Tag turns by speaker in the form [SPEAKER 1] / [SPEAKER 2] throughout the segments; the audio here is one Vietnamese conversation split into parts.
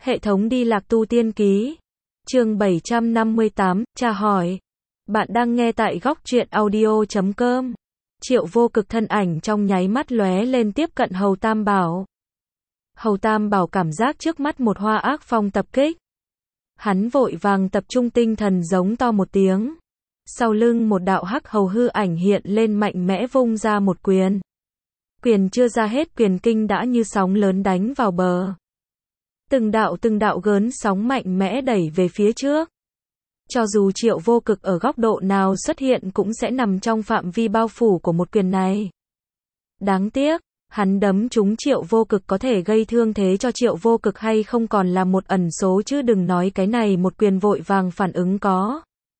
[SPEAKER 1] Hệ thống đi lạc tu tiên ký. Chương 758, tra hỏi. Bạn đang nghe tại góc truyện audio.com. Triệu Vô Cực thân ảnh trong nháy mắt lóe lên tiếp cận Hầu Tam Bảo. Hầu Tam Bảo cảm giác trước mắt một hoa ác phong tập kích. Hắn vội vàng tập trung tinh thần giống to một tiếng. Sau lưng một đạo hắc hầu hư ảnh hiện lên mạnh mẽ vung ra một quyền. Quyền chưa ra hết quyền kinh đã như sóng lớn đánh vào bờ. Từng đạo gớn sóng mạnh mẽ đẩy về phía trước. Cho dù Triệu Vô Cực ở góc độ nào xuất hiện cũng sẽ nằm trong phạm vi bao phủ của một quyền này. Đáng tiếc, hắn đấm trúng Triệu Vô Cực có thể gây thương thế cho Triệu Vô Cực hay không còn là một ẩn số chứ đừng nói cái này một quyền vội vàng phản ứng có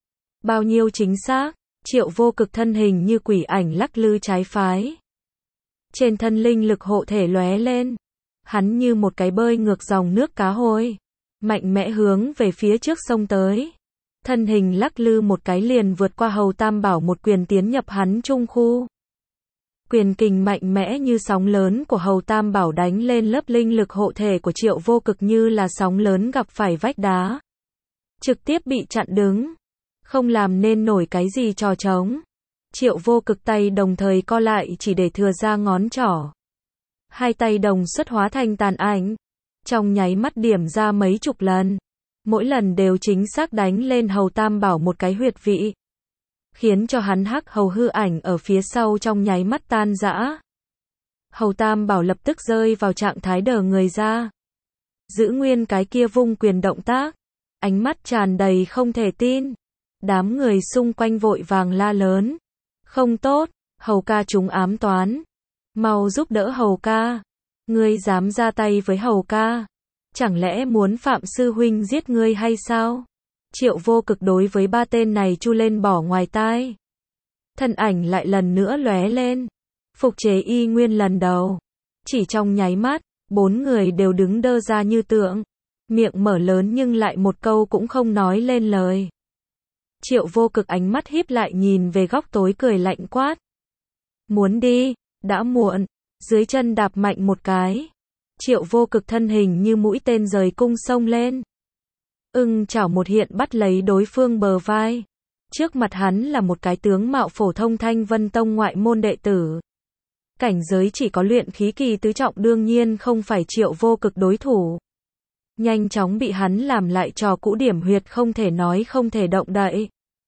[SPEAKER 1] bao nhiêu chính xác. Triệu Vô Cực thân hình như quỷ ảnh lắc lư trái phái. Trên thân linh lực hộ thể lóe lên. Hắn như một cái bơi ngược dòng nước cá hôi, mạnh mẽ hướng về phía trước sông tới. Thân hình lắc lư một cái liền vượt qua Hầu Tam Bảo một quyền tiến nhập hắn trung khu. Quyền kình mạnh mẽ như sóng lớn của Hầu Tam Bảo đánh lên lớp linh lực hộ thể của Triệu Vô Cực như là sóng lớn gặp phải vách đá. Trực tiếp bị chặn đứng, không làm nên nổi cái gì trò trống. Triệu Vô Cực tay đồng thời co lại chỉ để thừa ra ngón trỏ. Hai tay đồng xuất hóa thành tàn ảnh, trong nháy mắt điểm ra mấy chục lần. Mỗi lần đều chính xác đánh lên Hầu Tam Bảo một cái huyệt vị, khiến cho hắn hắc hầu hư ảnh ở phía sau trong nháy mắt tan rã. Hầu Tam Bảo lập tức rơi vào trạng thái đờ người ra. Giữ nguyên cái kia vung quyền động tác, ánh mắt tràn đầy không thể tin. Đám người xung quanh vội vàng la lớn. Không tốt, Hầu ca chúng ám toán. Mau giúp đỡ Hầu ca. Ngươi dám ra tay với Hầu ca? Chẳng lẽ muốn Phạm sư huynh giết ngươi hay sao? Triệu Vô Cực đối với ba tên này chu lên bỏ ngoài tai. Thân ảnh lại lần nữa lóe lên. Phục chế y nguyên lần đầu. Chỉ trong nháy mắt, bốn người đều đứng đơ ra như tượng. Miệng mở lớn nhưng lại một câu cũng không nói lên lời. Triệu Vô Cực ánh mắt híp lại nhìn về góc tối cười lạnh quát. Muốn đi, đã muộn. Dưới chân đạp mạnh một cái. Triệu Vô Cực thân hình như mũi tên rời cung xông lên. Chảo một hiện bắt lấy đối phương bờ vai. Trước mặt hắn là một cái tướng mạo phổ thông Thanh Vân Tông ngoại môn đệ tử. Cảnh giới chỉ có luyện khí kỳ tứ trọng đương nhiên không phải Triệu Vô Cực đối thủ. Nhanh chóng bị hắn làm lại trò cũ điểm huyệt không thể nói không thể động đậy.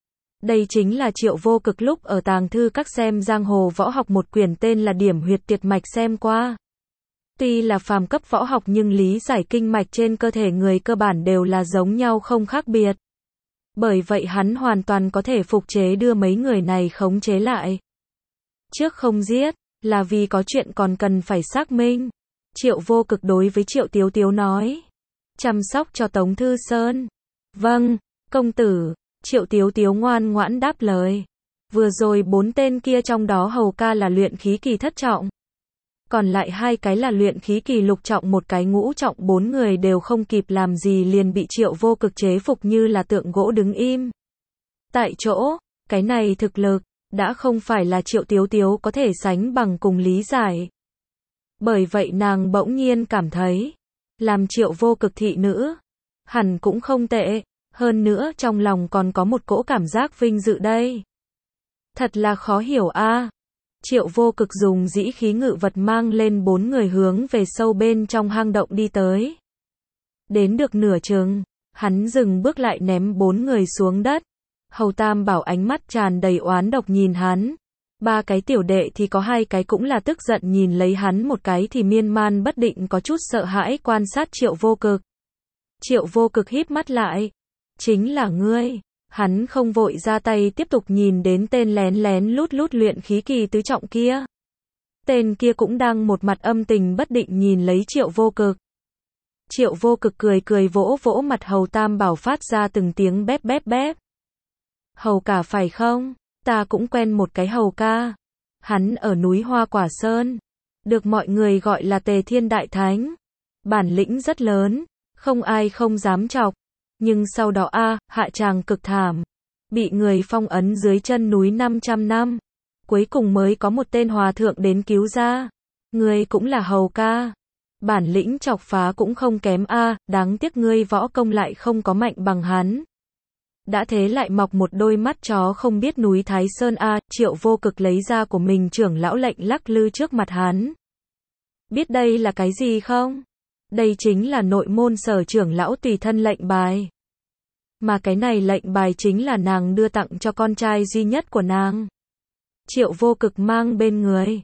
[SPEAKER 1] Đây chính là Triệu Vô Cực lúc ở tàng thư các xem giang hồ võ học một quyển tên là Điểm Huyệt Tiệt Mạch xem qua. Tuy là phàm cấp võ học nhưng lý giải kinh mạch trên cơ thể người cơ bản đều là giống nhau không khác biệt. Bởi vậy hắn hoàn toàn có thể phục chế đưa mấy người này khống chế lại. Trước không giết, là vì có chuyện còn cần phải xác minh. Triệu Vô Cực đối với Triệu Tiếu Tiếu nói. Chăm sóc cho Tống Thư Sơn. Vâng, công tử. Triệu Tiếu Tiếu ngoan ngoãn đáp lời. Vừa rồi bốn tên kia trong đó Hầu ca là luyện khí kỳ thất trọng. Còn lại hai cái là luyện khí kỳ lục trọng một cái ngũ trọng, bốn người đều không kịp làm gì liền bị Triệu Vô Cực chế phục như là tượng gỗ đứng im. Tại chỗ, cái này thực lực, đã không phải là Triệu Tiếu Tiếu có thể sánh bằng cùng lý giải. Bởi vậy nàng bỗng nhiên cảm thấy, làm Triệu Vô Cực thị nữ, hẳn cũng không tệ, hơn nữa trong lòng còn có một cỗ cảm giác vinh dự đây. Thật là khó hiểu a. Triệu Vô Cực dùng dĩ khí ngự vật mang lên bốn người hướng về sâu bên trong hang động đi tới. Đến được nửa chừng, hắn dừng bước lại ném bốn người xuống đất. Hầu Tam Bảo ánh mắt tràn đầy oán độc nhìn hắn. Ba cái tiểu đệ thì có hai cái cũng là tức giận nhìn lấy hắn, một cái thì miên man bất định có chút sợ hãi quan sát Triệu Vô Cực. Triệu Vô Cực híp mắt lại. Chính là ngươi. Hắn không vội ra tay tiếp tục nhìn đến tên lén lén lút lút luyện khí kỳ tứ trọng kia. Tên kia cũng đang một mặt âm tình bất định nhìn lấy Triệu Vô Cực. Triệu Vô Cực cười vỗ vỗ mặt Hầu Tam Bảo phát ra từng tiếng bép bép bép. Hầu cả phải không? Ta cũng quen một cái Hầu ca. Hắn ở núi Hoa Quả Sơn. Được mọi người gọi là Tề Thiên Đại Thánh. Bản lĩnh rất lớn, không ai không dám chọc. Nhưng sau đó hạ tràng cực thảm. Bị người phong ấn dưới chân núi 500 năm. Cuối cùng mới có một tên hòa thượng đến cứu ra. Người cũng là Hầu ca. Bản lĩnh chọc phá cũng không kém a, đáng tiếc ngươi võ công lại không có mạnh bằng hắn. Đã thế lại mọc một đôi mắt chó không biết núi Thái Sơn a, Triệu Vô Cực lấy ra của mình trưởng lão lệnh lắc lư trước mặt hắn. Biết đây là cái gì không? Đây chính là nội môn Sở trưởng lão tùy thân lệnh bài. Mà cái này lệnh bài chính là nàng đưa tặng cho con trai duy nhất của nàng. Triệu Vô Cực mang bên người.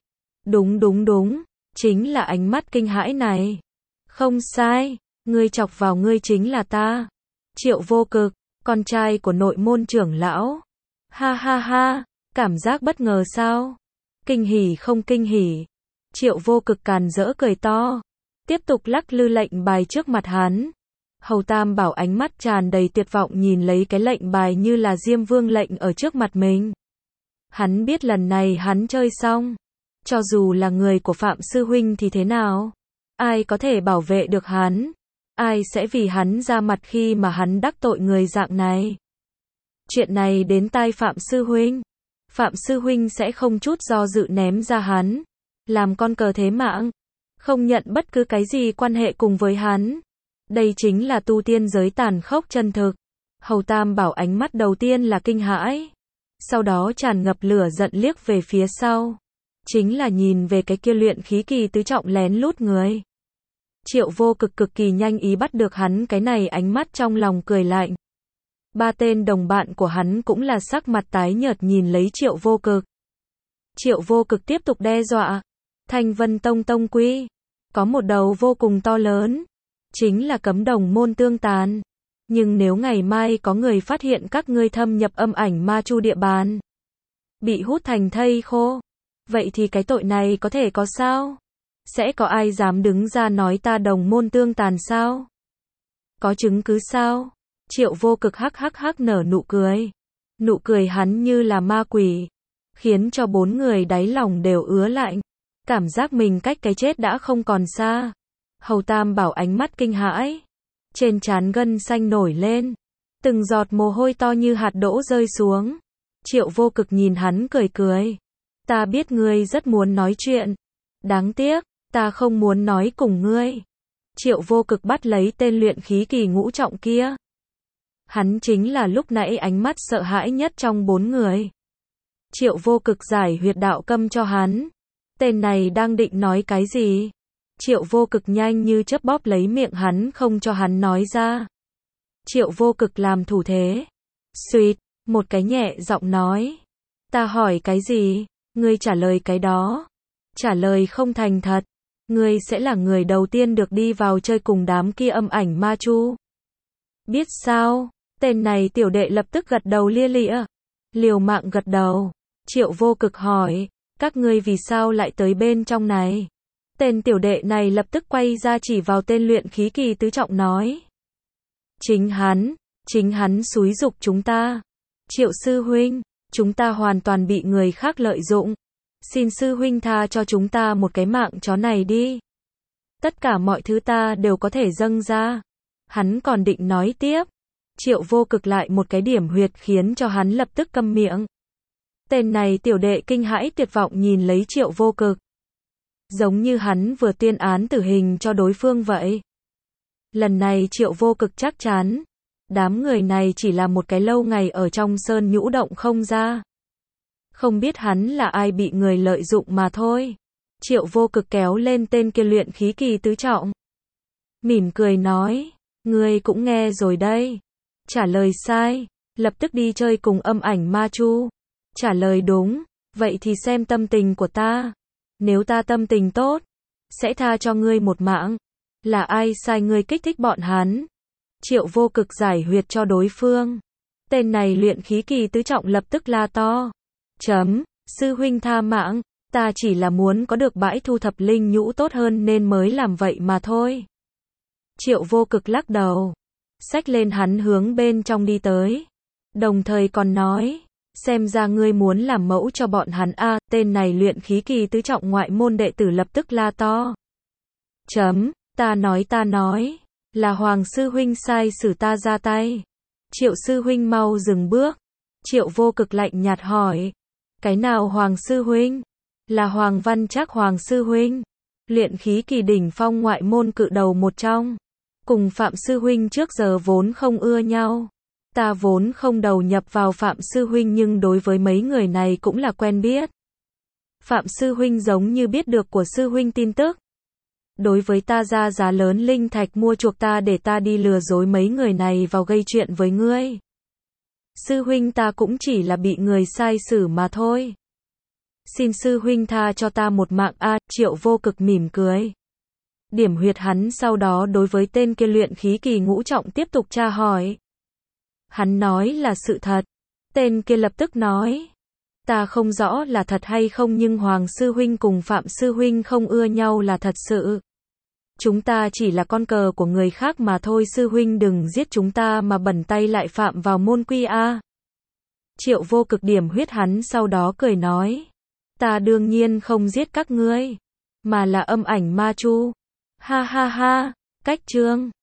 [SPEAKER 1] Đúng, chính là ánh mắt kinh hãi này. Không sai, ngươi chọc vào ngươi chính là ta. Triệu Vô Cực, con trai của nội môn trưởng lão. Ha ha ha, cảm giác bất ngờ sao? Kinh hỉ không kinh hỉ? Triệu Vô Cực càn rỡ cười to, tiếp tục lắc lư lệnh bài trước mặt hắn. Hầu Tam Bảo ánh mắt tràn đầy tuyệt vọng nhìn lấy cái lệnh bài như là Diêm Vương lệnh ở trước mặt mình. Hắn biết lần này hắn chơi xong. Cho dù là người của Phạm Sư Huynh thì thế nào? Ai có thể bảo vệ được hắn? Ai sẽ vì hắn ra mặt khi mà hắn đắc tội người dạng này? Chuyện này đến tai Phạm Sư Huynh. Phạm Sư Huynh sẽ không chút do dự ném ra hắn. Làm con cờ thế mạng. Không nhận bất cứ cái gì quan hệ cùng với hắn. Đây chính là tu tiên giới tàn khốc chân thực. Hầu Tam Bảo ánh mắt đầu tiên là kinh hãi. Sau đó tràn ngập lửa giận liếc về phía sau. Chính là nhìn về cái kia luyện khí kỳ tứ trọng lén lút người. Triệu Vô Cực cực kỳ nhanh ý bắt được hắn cái này ánh mắt trong lòng cười lạnh. Ba tên đồng bạn của hắn cũng là sắc mặt tái nhợt nhìn lấy Triệu Vô Cực. Triệu Vô Cực tiếp tục đe dọa. Thanh Vân Tông tông quy. Có một đầu vô cùng to lớn. Chính là cấm đồng môn tương tàn. Nhưng nếu ngày mai có người phát hiện các ngươi thâm nhập âm ảnh ma chu địa bàn. Bị hút thành thây khô. Vậy thì cái tội này có thể có sao? Sẽ có ai dám đứng ra nói ta đồng môn tương tàn sao? Có chứng cứ sao? Triệu Vô Cực hắc nở nụ cười. Nụ cười hắn như là ma quỷ. Khiến cho bốn người đáy lòng đều ứa lạnh. Cảm giác mình cách cái chết đã không còn xa. Hầu Tam Bảo ánh mắt kinh hãi. Trên trán gân xanh nổi lên. Từng giọt mồ hôi to như hạt đỗ rơi xuống. Triệu Vô Cực nhìn hắn cười cười. Ta biết ngươi rất muốn nói chuyện. Đáng tiếc, ta không muốn nói cùng ngươi. Triệu Vô Cực bắt lấy tên luyện khí kỳ ngũ trọng kia. Hắn chính là lúc nãy ánh mắt sợ hãi nhất trong bốn người. Triệu Vô Cực giải huyệt đạo câm cho hắn. Tên này đang định nói cái gì? Triệu Vô Cực nhanh như chớp bóp lấy miệng hắn không cho hắn nói ra. Triệu Vô Cực làm thủ thế. Suýt, một cái nhẹ giọng nói. Ta hỏi cái gì? Ngươi trả lời cái đó. Trả lời không thành thật. Ngươi sẽ là người đầu tiên được đi vào chơi cùng đám kia âm ảnh ma chu. Biết sao? Tên này tiểu đệ lập tức gật đầu lia lịa. Liều mạng gật đầu. Triệu Vô Cực hỏi. Các ngươi vì sao lại tới bên trong này? Tên tiểu đệ này lập tức quay ra chỉ vào tên luyện khí kỳ tứ trọng nói. Chính hắn xúi giục chúng ta. Triệu sư huynh, chúng ta hoàn toàn bị người khác lợi dụng. Xin sư huynh tha cho chúng ta một cái mạng chó này đi. Tất cả mọi thứ ta đều có thể dâng ra. Hắn còn định nói tiếp. Triệu Vô Cực lại một cái điểm huyệt khiến cho hắn lập tức câm miệng. Tên này tiểu đệ kinh hãi tuyệt vọng nhìn lấy Triệu Vô Cực. Giống như hắn vừa tuyên án tử hình cho đối phương vậy. Lần này Triệu Vô Cực chắc chắn. Đám người này chỉ là một cái lâu ngày ở trong sơn nhũ động không ra. Không biết hắn là ai bị người lợi dụng mà thôi. Triệu Vô Cực kéo lên tên kia luyện khí kỳ tứ trọng. Mỉm cười nói. Ngươi cũng nghe rồi đây. Trả lời sai. Lập tức đi chơi cùng âm ảnh ma chu. Trả lời đúng. Vậy thì xem tâm tình của ta. Nếu ta tâm tình tốt. Sẽ tha cho ngươi một mạng. Là ai sai ngươi kích thích bọn hắn? Triệu Vô Cực giải huyệt cho đối phương. Tên này luyện khí kỳ tứ trọng lập tức la to. Sư huynh tha mạng. Ta chỉ là muốn có được bãi thu thập linh nhũ tốt hơn nên mới làm vậy mà thôi. Triệu Vô Cực lắc đầu. Xách lên hắn hướng bên trong đi tới. Đồng thời còn nói. Xem ra ngươi muốn làm mẫu cho bọn hắn a. Tên này luyện khí kỳ tứ trọng ngoại môn đệ tử lập tức la to. Ta nói. Là Hoàng sư huynh sai xử ta ra tay. Triệu sư huynh mau dừng bước. Triệu Vô Cực lạnh nhạt hỏi. Cái nào Hoàng sư huynh? Là Hoàng Văn Trác Hoàng sư huynh. luyện khí kỳ đỉnh phong ngoại môn cự đầu một trong. Cùng Phạm Sư Huynh trước giờ vốn không ưa nhau. Ta vốn không đầu nhập vào Phạm Sư Huynh nhưng đối với mấy người này cũng là quen biết. Phạm Sư Huynh giống như biết được của Sư Huynh tin tức. Đối với ta ra giá lớn linh thạch mua chuộc ta để ta đi lừa dối mấy người này vào gây chuyện với ngươi. Sư Huynh ta cũng chỉ là bị người sai xử mà thôi. Xin Sư Huynh tha cho ta một mạng a. Triệu Vô Cực mỉm cười. Điểm huyệt hắn sau đó đối với tên kia luyện khí kỳ ngũ trọng tiếp tục tra hỏi. Hắn nói là sự thật. Tên kia lập tức nói. Ta không rõ là thật hay không nhưng Hoàng Sư Huynh cùng Phạm Sư Huynh không ưa nhau là thật sự. Chúng ta chỉ là con cờ của người khác mà thôi. Sư Huynh đừng giết chúng ta mà bẩn tay lại phạm vào môn quy a. Triệu Vô Cực điểm huyết hắn sau đó cười nói. Ta đương nhiên không giết các ngươi. Mà là âm ảnh ma chu. Ha ha ha. Cách chương